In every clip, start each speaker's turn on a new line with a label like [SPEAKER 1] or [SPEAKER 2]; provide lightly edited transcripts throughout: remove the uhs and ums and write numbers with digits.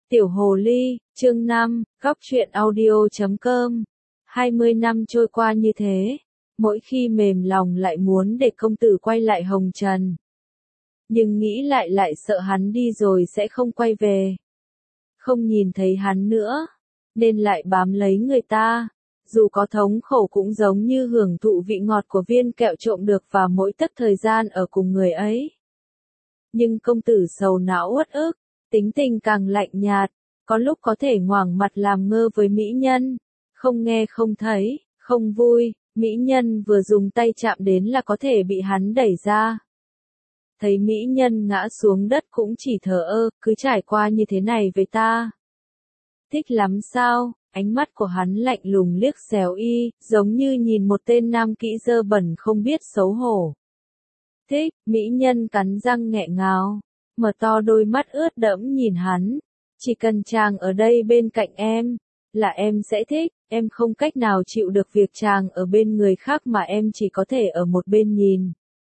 [SPEAKER 1] Tiểu Hồ Ly, chương 5, góc truyện audio.com. 20 năm trôi qua như thế, mỗi khi mềm lòng lại muốn để công tử quay lại hồng trần. Nhưng nghĩ lại sợ hắn đi rồi sẽ không quay về. Không nhìn thấy hắn nữa, nên lại bám lấy người ta. Dù có thống khổ cũng giống như hưởng thụ vị ngọt của viên kẹo trộm được vào mỗi tấc thời gian ở cùng người ấy. Nhưng công tử sầu não uất ức, tính tình càng lạnh nhạt, có lúc có thể ngoảnh mặt làm ngơ với mỹ nhân, không nghe không thấy, không vui, mỹ nhân vừa dùng tay chạm đến là có thể bị hắn đẩy ra. Thấy mỹ nhân ngã xuống đất cũng chỉ thờ ơ, cứ trải qua như thế này với ta. Thích lắm sao? Ánh mắt của hắn lạnh lùng liếc xéo y, giống như nhìn một tên nam kỹ dơ bẩn không biết xấu hổ. Thích, mỹ nhân cắn răng nghẹn ngào, mở to đôi mắt ướt đẫm nhìn hắn. Chỉ cần chàng ở đây bên cạnh em, là em sẽ thích, em không cách nào chịu được việc chàng ở bên người khác mà em chỉ có thể ở một bên nhìn.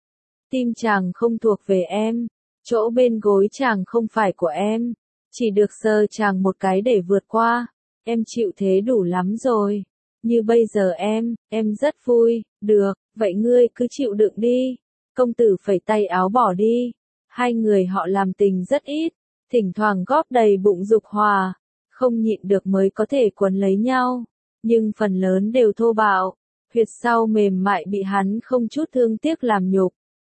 [SPEAKER 1] Tim chàng không thuộc về em, chỗ bên gối chàng không phải của em, chỉ được sờ chàng một cái để vượt qua, em chịu thế đủ lắm rồi. Như bây giờ em rất vui, được, vậy ngươi cứ chịu đựng đi. Công tử phẩy tay áo bỏ đi. Hai người họ làm tình rất ít, thỉnh thoảng góp đầy bụng dục hòa, không nhịn được mới có thể quấn lấy nhau, nhưng phần lớn đều thô bạo, huyệt sau mềm mại bị hắn không chút thương tiếc làm nhục.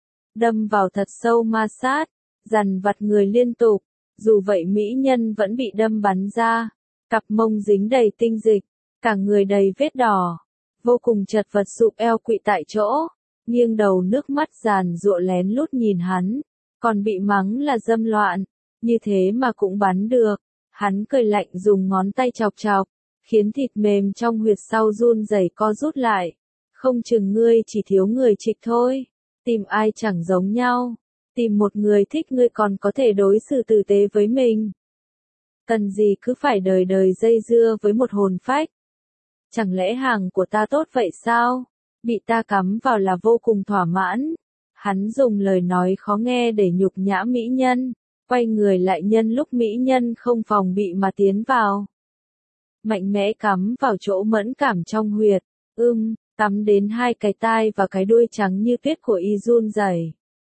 [SPEAKER 1] Đâm vào thật sâu ma sát, dằn vặt người liên tục, dù vậy mỹ nhân vẫn bị đâm bắn ra, cặp mông dính đầy tinh dịch, cả người đầy vết đỏ, vô cùng chật vật sụp eo quỵ tại chỗ, nghiêng đầu nước mắt giàn giụa lén lút nhìn hắn, còn bị mắng là dâm loạn, như thế mà cũng bắn được. Hắn cười lạnh dùng ngón tay chọc chọc, khiến thịt mềm trong huyệt sau run rẩy co rút lại. Không chừng ngươi chỉ thiếu người trịch thôi, tìm ai chẳng giống nhau, tìm một người thích ngươi còn có thể đối xử tử tế với mình. Cần gì cứ phải đời đời dây dưa với một hồn phách. Chẳng lẽ hàng của ta tốt vậy sao? Bị ta cắm vào là vô cùng thỏa mãn. Hắn dùng lời nói khó nghe để nhục nhã mỹ nhân, quay người lại nhân lúc mỹ nhân không phòng bị mà tiến vào. Mạnh mẽ cắm vào chỗ mẫn cảm trong huyệt, tắm đến hai cái tai và cái đuôi trắng như tuyết của y run rẩy.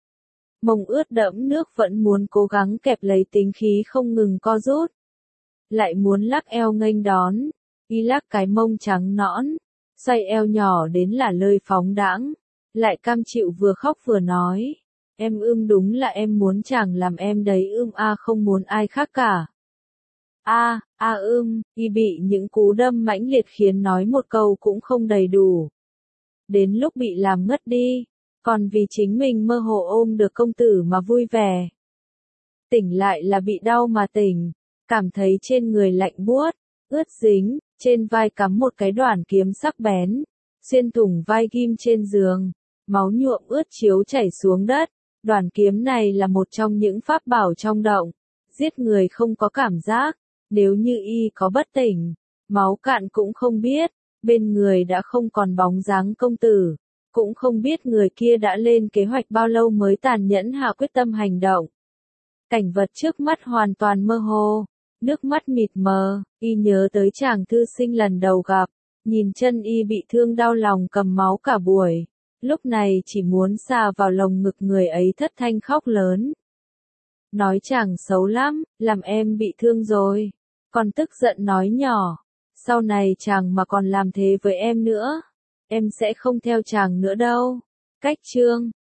[SPEAKER 1] Mông ướt đẫm nước vẫn muốn cố gắng kẹp lấy tính khí không ngừng co rút. Lại muốn lắc eo nghênh đón, y lắc cái mông trắng nõn, xoay eo nhỏ đến là lơi phóng đãng, lại cam chịu vừa khóc vừa nói. Em đúng là em muốn chàng làm em đấy không muốn ai khác cả. Y bị những cú đâm mãnh liệt khiến nói một câu cũng không đầy đủ. Đến lúc bị làm ngất đi, còn vì chính mình mơ hồ ôm được công tử mà vui vẻ. Tỉnh lại là bị đau mà tỉnh, cảm thấy trên người lạnh buốt, ướt dính, trên vai cắm một cái đoản kiếm sắc bén, xuyên thủng vai ghim trên giường, máu nhuộm ướt chiếu chảy xuống đất. Đoản kiếm này là một trong những pháp bảo trong động, giết người không có cảm giác, nếu như y có bất tỉnh, máu cạn cũng không biết, bên người đã không còn bóng dáng công tử, cũng không biết người kia đã lên kế hoạch bao lâu mới tàn nhẫn hạ quyết tâm hành động. Cảnh vật trước mắt hoàn toàn mơ hồ, nước mắt mịt mờ, y nhớ tới chàng thư sinh lần đầu gặp, nhìn chân y bị thương đau lòng cầm máu cả buổi. Lúc này chỉ muốn xà vào lồng ngực người ấy thất thanh khóc lớn. Nói chàng xấu lắm, làm em bị thương rồi. Còn tức giận nói nhỏ, sau này chàng mà còn làm thế với em nữa, em sẽ không theo chàng nữa đâu. Cách chương